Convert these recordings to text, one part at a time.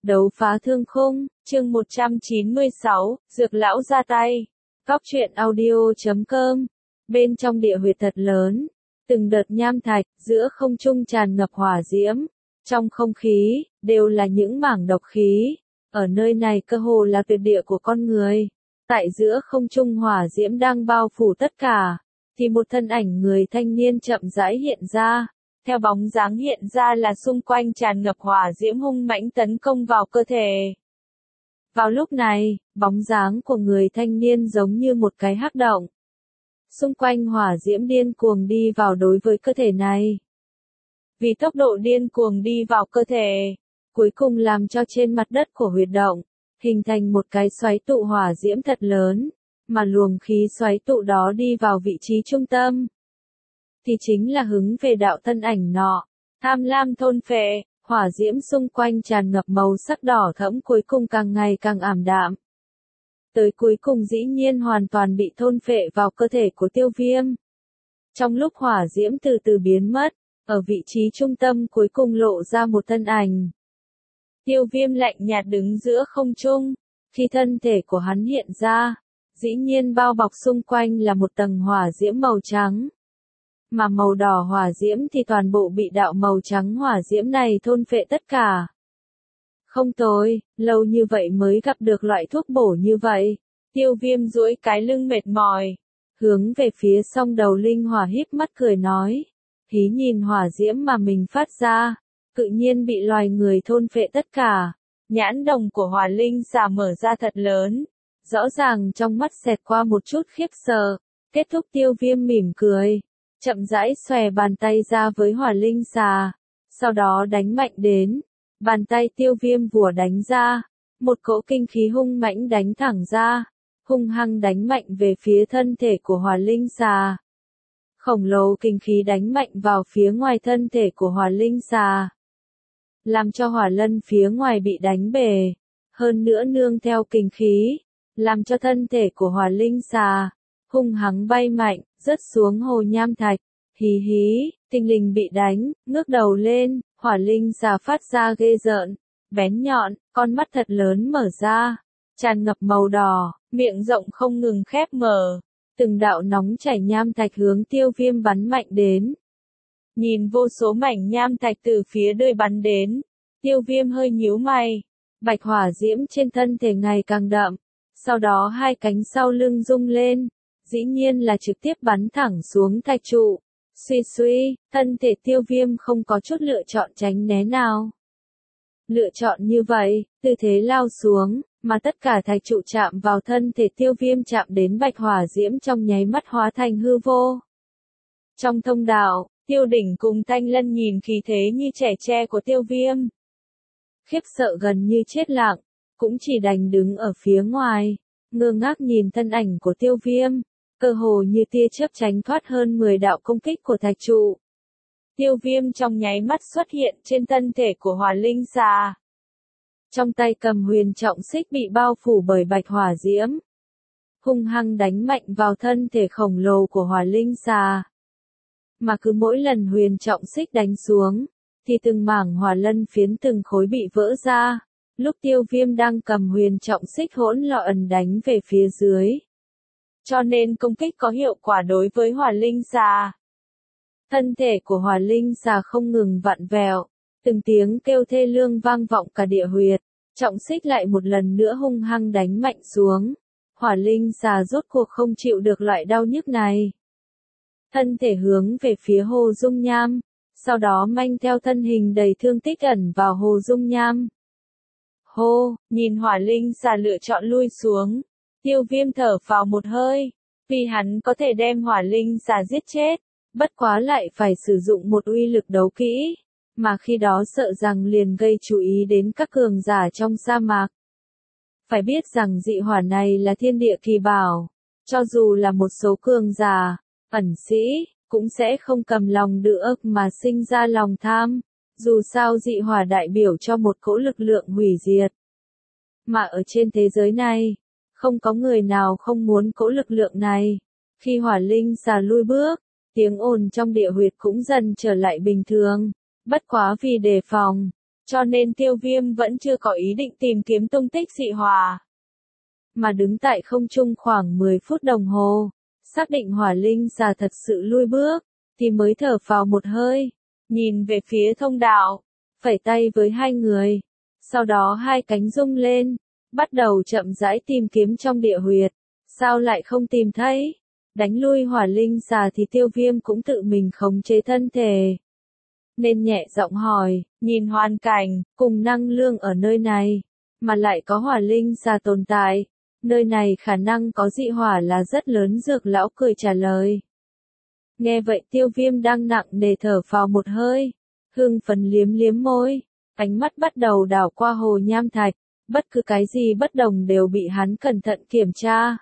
Đấu phá thương khung, chương 196, Dược lão ra tay. Góc truyện audio.com. Bên trong địa huyệt thật lớn, từng đợt nham thạch, giữa không trung tràn ngập hỏa diễm. Trong không khí, đều là những mảng độc khí. Ở nơi này cơ hồ là tuyệt địa của con người. Tại giữa không trung hỏa diễm đang bao phủ tất cả, thì một thân ảnh người thanh niên chậm rãi hiện ra. Theo bóng dáng hiện ra là xung quanh tràn ngập hỏa diễm hung mãnh tấn công vào cơ thể. Vào lúc này, bóng dáng của người thanh niên giống như một cái hắc động. Xung quanh hỏa diễm điên cuồng đi vào đối với cơ thể này. Vì tốc độ điên cuồng đi vào cơ thể, cuối cùng làm cho trên mặt đất của huyệt động, hình thành một cái xoáy tụ hỏa diễm thật lớn, mà luồng khí xoáy tụ đó đi vào vị trí trung tâm. Thì chính là hướng về đạo thân ảnh nọ, tham lam thôn phệ, hỏa diễm xung quanh tràn ngập màu sắc đỏ thẫm cuối cùng càng ngày càng ảm đạm. Tới cuối cùng dĩ nhiên hoàn toàn bị thôn phệ vào cơ thể của Tiêu Viêm. Trong lúc hỏa diễm từ từ biến mất, ở vị trí trung tâm cuối cùng lộ ra một thân ảnh. Tiêu Viêm lạnh nhạt đứng giữa không trung, khi thân thể của hắn hiện ra, dĩ nhiên bao bọc xung quanh là một tầng hỏa diễm màu trắng. Mà màu đỏ hỏa diễm thì toàn bộ bị đạo màu trắng hỏa diễm này thôn phệ tất cả. Không tồi, lâu như vậy mới gặp được loại thuốc bổ như vậy. Tiêu Viêm duỗi cái lưng mệt mỏi, hướng về phía song đầu linh hỏa híp mắt cười nói. Hí nhìn hỏa diễm mà mình phát ra, tự nhiên bị loài người thôn phệ tất cả. Nhãn đồng của hỏa linh xà mở ra thật lớn, rõ ràng trong mắt xẹt qua một chút khiếp sợ. Kết thúc Tiêu Viêm mỉm cười, chậm rãi xòe bàn tay ra với hỏa linh xà, sau đó đánh mạnh đến. Bàn tay Tiêu Viêm vùa đánh ra, một cỗ kinh khí hung mãnh đánh thẳng ra, hung hăng đánh mạnh về phía thân thể của hỏa linh xà. Khổng lồ kinh khí đánh mạnh vào phía ngoài thân thể của hỏa linh xà, làm cho hỏa lân phía ngoài bị đánh bể, hơn nữa nương theo kinh khí, làm cho thân thể của hỏa linh xà hung hăng bay mạnh, rớt xuống hồ nham thạch. Hí hí, tinh linh bị đánh, ngước đầu lên, hỏa linh xà phát ra ghê rợn, bén nhọn, con mắt thật lớn mở ra, tràn ngập màu đỏ, miệng rộng không ngừng khép mở, từng đạo nóng chảy nham thạch hướng Tiêu Viêm bắn mạnh đến. Nhìn vô số mảnh nham thạch từ phía đuôi bắn đến, Tiêu Viêm hơi nhíu mày, bạch hỏa diễm trên thân thể ngày càng đậm, sau đó hai cánh sau lưng rung lên, dĩ nhiên là trực tiếp bắn thẳng xuống thạch trụ. Suy suy, thân thể Tiêu Viêm không có chút lựa chọn tránh né nào. Lựa chọn như vậy, tư thế lao xuống, mà tất cả thạch trụ chạm vào thân thể Tiêu Viêm chạm đến bạch hỏa diễm trong nháy mắt hóa thành hư vô. Trong thông đạo, Tiêu Đỉnh cùng Thanh Lân nhìn khí thế như trẻ tre của Tiêu Viêm. Khiếp sợ gần như chết lặng, cũng chỉ đành đứng ở phía ngoài, ngơ ngác nhìn thân ảnh của Tiêu Viêm. Cơ hồ như tia chớp tránh thoát hơn 10 đạo công kích của thạch trụ. Tiêu Viêm trong nháy mắt xuất hiện trên thân thể của hỏa linh xà. Trong tay cầm huyền trọng xích bị bao phủ bởi bạch hỏa diễm, hung hăng đánh mạnh vào thân thể khổng lồ của hỏa linh xà. Mà cứ mỗi lần huyền trọng xích đánh xuống, thì từng mảng hỏa lân phiến từng khối bị vỡ ra. Lúc Tiêu Viêm đang cầm huyền trọng xích hỗn loạn đánh về phía dưới, cho nên công kích có hiệu quả đối với hỏa linh xà. Thân thể của hỏa linh xà không ngừng vặn vẹo, từng tiếng kêu thê lương vang vọng cả địa huyệt, trọng xích lại một lần nữa hung hăng đánh mạnh xuống. Hỏa linh xà rốt cuộc không chịu được loại đau nhức này. Thân thể hướng về phía hồ dung nham, sau đó manh theo thân hình đầy thương tích ẩn vào hồ dung nham. Hô, nhìn hỏa linh xà lựa chọn lui xuống. Tiêu Viêm thở phào một hơi, vì hắn có thể đem hỏa linh xà giết chết, bất quá lại phải sử dụng một uy lực đấu kỹ, mà khi đó sợ rằng liền gây chú ý đến các cường giả trong sa mạc. Phải biết rằng dị hỏa này là thiên địa kỳ bảo, cho dù là một số cường giả, ẩn sĩ, cũng sẽ không cầm lòng được mà sinh ra lòng tham, dù sao dị hỏa đại biểu cho một cỗ lực lượng hủy diệt. Mà ở trên thế giới này, không có người nào không muốn cỗ lực lượng này. Khi hỏa linh xà lui bước, tiếng ồn trong địa huyệt cũng dần trở lại bình thường. Bất quá vì đề phòng, cho nên Tiêu Viêm vẫn chưa có ý định tìm kiếm tung tích dị hỏa. Mà đứng tại không trung khoảng 10 phút đồng hồ, xác định hỏa linh xà thật sự lui bước, thì mới thở phào một hơi, nhìn về phía thông đạo, phẩy tay với hai người, sau đó hai cánh rung lên, bắt đầu chậm rãi tìm kiếm trong địa huyệt, sao lại không tìm thấy, đánh lui hỏa linh xà thì Tiêu Viêm cũng tự mình khống chế thân thể. Nên nhẹ giọng hỏi, nhìn hoàn cảnh, cùng năng lượng ở nơi này, mà lại có hỏa linh xà tồn tại, nơi này khả năng có dị hỏa là rất lớn. Dược lão cười trả lời. Nghe vậy Tiêu Viêm đang nặng nề thở phào một hơi, hưng phấn liếm liếm môi, ánh mắt bắt đầu đảo qua hồ nham thạch, bất cứ cái gì bất đồng đều bị hắn cẩn thận kiểm tra.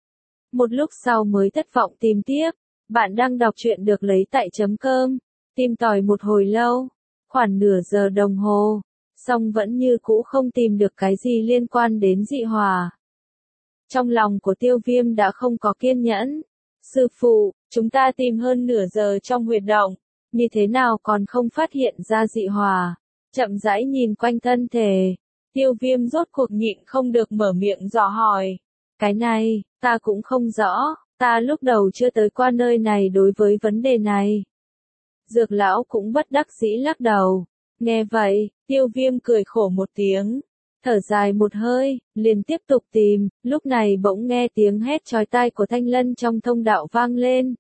Một lúc sau mới thất vọng tìm tiếp, bạn đang đọc truyện được lấy tại chấm cơm, tìm tòi một hồi lâu, khoảng nửa giờ đồng hồ, song vẫn như cũ không tìm được cái gì liên quan đến dị hỏa. Trong lòng của Tiêu Viêm đã không có kiên nhẫn. Sư phụ, chúng ta tìm hơn nửa giờ trong huyệt động, như thế nào còn không phát hiện ra dị hỏa? Chậm rãi nhìn quanh thân thể, Tiêu Viêm rốt cuộc nhịn không được mở miệng dò hỏi. Cái này, ta cũng không rõ, ta lúc đầu chưa tới qua nơi này đối với vấn đề này. Dược lão cũng bất đắc dĩ lắc đầu. Nghe vậy, Tiêu Viêm cười khổ một tiếng. Thở dài một hơi, liền tiếp tục tìm, lúc này bỗng nghe tiếng hét chói tai của Thanh Lân trong thông đạo vang lên.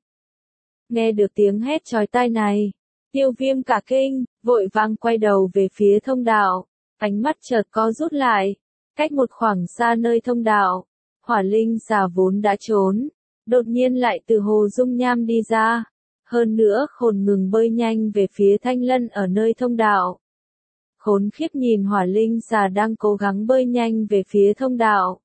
Nghe được tiếng hét chói tai này, Tiêu Viêm cả kinh, vội vàng quay đầu về phía thông đạo, ánh mắt chợt co rút lại, cách một khoảng xa nơi thông đạo, hỏa linh xà vốn đã trốn, đột nhiên lại từ hồ dung nham đi ra, hơn nữa khôn ngừng bơi nhanh về phía Thanh Lân ở nơi thông đạo. Khốn khiếp nhìn hỏa linh xà đang cố gắng bơi nhanh về phía thông đạo.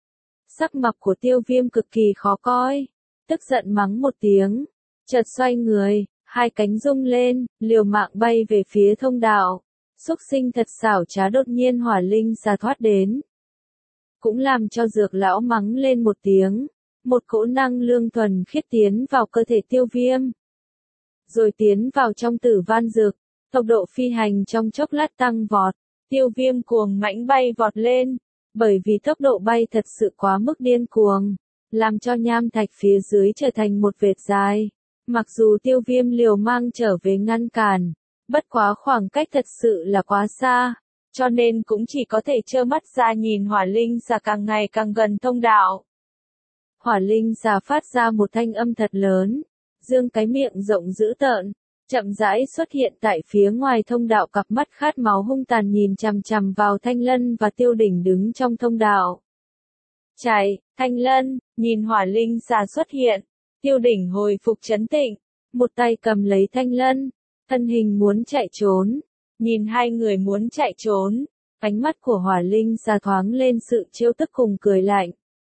Sắc mặt của Tiêu Viêm cực kỳ khó coi, tức giận mắng một tiếng, chợt xoay người, hai cánh rung lên, liều mạng bay về phía thông đạo. Xúc sinh thật xảo trá, đột nhiên hỏa linh xà thoát đến. Cũng làm cho Dược lão mắng lên một tiếng, một cỗ năng lượng thuần khiết tiến vào cơ thể Tiêu Viêm. Rồi tiến vào trong Tử Văn Dược. Tốc độ phi hành trong chốc lát tăng vọt, Tiêu Viêm cuồng mãnh bay vọt lên, bởi vì tốc độ bay thật sự quá mức điên cuồng, làm cho nham thạch phía dưới trở thành một vệt dài. Mặc dù Tiêu Viêm liều mang trở về ngăn cản, bất quá khoảng cách thật sự là quá xa, cho nên cũng chỉ có thể trơ mắt ra nhìn hỏa linh xà càng ngày càng gần thông đạo. Hỏa linh xà phát ra một thanh âm thật lớn, dương cái miệng rộng dữ tợn, chậm rãi xuất hiện tại phía ngoài thông đạo, cặp mắt khát máu hung tàn nhìn chằm chằm vào Thanh Lân và Tiêu Đỉnh đứng trong thông đạo. Chạy, Thanh Lân, nhìn hỏa linh xà xuất hiện, Tiêu Đỉnh hồi phục trấn tĩnh, một tay cầm lấy Thanh Lân, thân hình muốn chạy trốn, nhìn hai người muốn chạy trốn, ánh mắt của hỏa linh xà thoáng lên sự trêu tức cùng cười lạnh.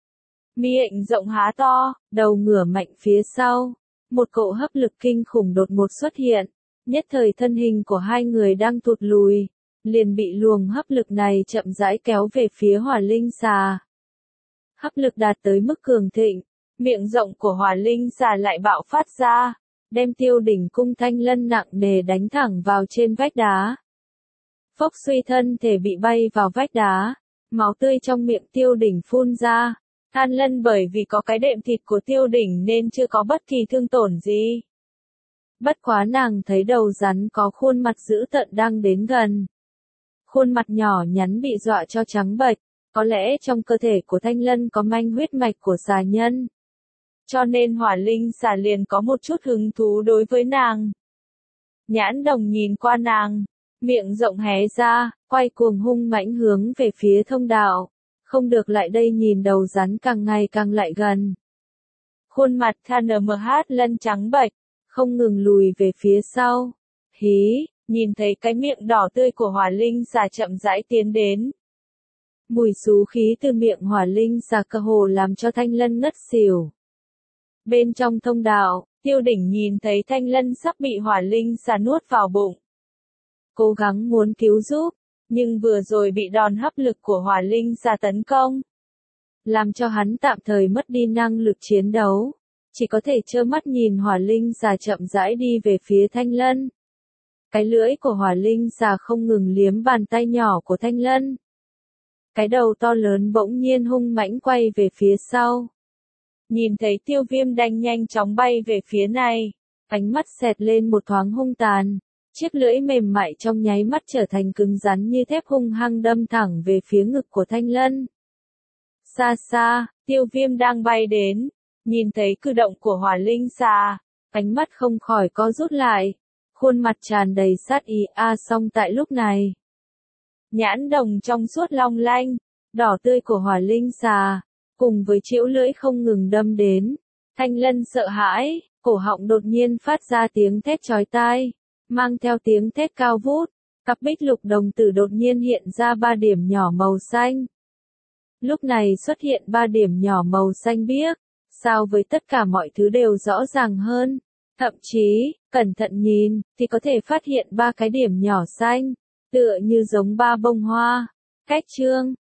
Miệng rộng há to, đầu ngửa mạnh phía sau. Một cỗ hấp lực kinh khủng đột ngột xuất hiện, nhất thời thân hình của hai người đang tụt lùi, liền bị luồng hấp lực này chậm rãi kéo về phía hỏa linh xà. Hấp lực đạt tới mức cường thịnh, miệng rộng của hỏa linh xà lại bạo phát ra, đem Tiêu Đỉnh cung Thanh Lân nặng nề đánh thẳng vào trên vách đá. Phốc suy, thân thể bị bay vào vách đá, máu tươi trong miệng Tiêu Đỉnh phun ra. Thanh Lân bởi vì có cái đệm thịt của Tiêu Đỉnh nên chưa có bất kỳ thương tổn gì. Bất quá nàng thấy đầu rắn có khuôn mặt dữ tợn đang đến gần. Khuôn mặt nhỏ nhắn bị dọa cho trắng bệch, có lẽ trong cơ thể của Thanh Lân có manh huyết mạch của xà nhân. Cho nên hỏa linh xà liền có một chút hứng thú đối với nàng. Nhãn đồng nhìn qua nàng, miệng rộng hé ra, quay cuồng hung mãnh hướng về phía thông đạo. Không được lại đây, nhìn đầu rắn càng ngày càng lại gần. Khuôn mặt KNMH Lân trắng bệch, không ngừng lùi về phía sau. Hí, nhìn thấy cái miệng đỏ tươi của hỏa linh xà chậm rãi tiến đến. Mùi xú khí từ miệng hỏa linh xà cơ hồ làm cho Thanh Lân ngất xỉu. Bên trong thông đạo, Tiêu Đỉnh nhìn thấy Thanh Lân sắp bị hỏa linh xà nuốt vào bụng. Cố gắng muốn cứu giúp, nhưng vừa rồi bị đòn hấp lực của hỏa linh xà tấn công, làm cho hắn tạm thời mất đi năng lực chiến đấu, chỉ có thể trơ mắt nhìn hỏa linh xà chậm rãi đi về phía Thanh Lân. Cái lưỡi của hỏa linh xà không ngừng liếm bàn tay nhỏ của Thanh Lân. Cái đầu to lớn bỗng nhiên hung mãnh quay về phía sau. Nhìn thấy Tiêu Viêm đang nhanh chóng bay về phía này, ánh mắt xẹt lên một thoáng hung tàn. Chiếc lưỡi mềm mại trong nháy mắt trở thành cứng rắn như thép hung hăng đâm thẳng về phía ngực của Thanh Lân. Xa xa, Tiêu Viêm đang bay đến, nhìn thấy cử động của hỏa linh xà, ánh mắt không khỏi co rút lại, khuôn mặt tràn đầy sát ý. Song tại lúc này, nhãn đồng trong suốt long lanh, đỏ tươi của hỏa linh xà, cùng với chĩu lưỡi không ngừng đâm đến, Thanh Lân sợ hãi, cổ họng đột nhiên phát ra tiếng thét chói tai, mang theo tiếng thét cao vút, cặp bích lục đồng tử đột nhiên hiện ra 3 điểm nhỏ màu xanh. Lúc này xuất hiện 3 điểm nhỏ màu xanh biếc, so với tất cả mọi thứ đều rõ ràng hơn. Thậm chí, cẩn thận nhìn, thì có thể phát hiện 3 cái điểm nhỏ xanh, tựa như giống 3 bông hoa. Cách chương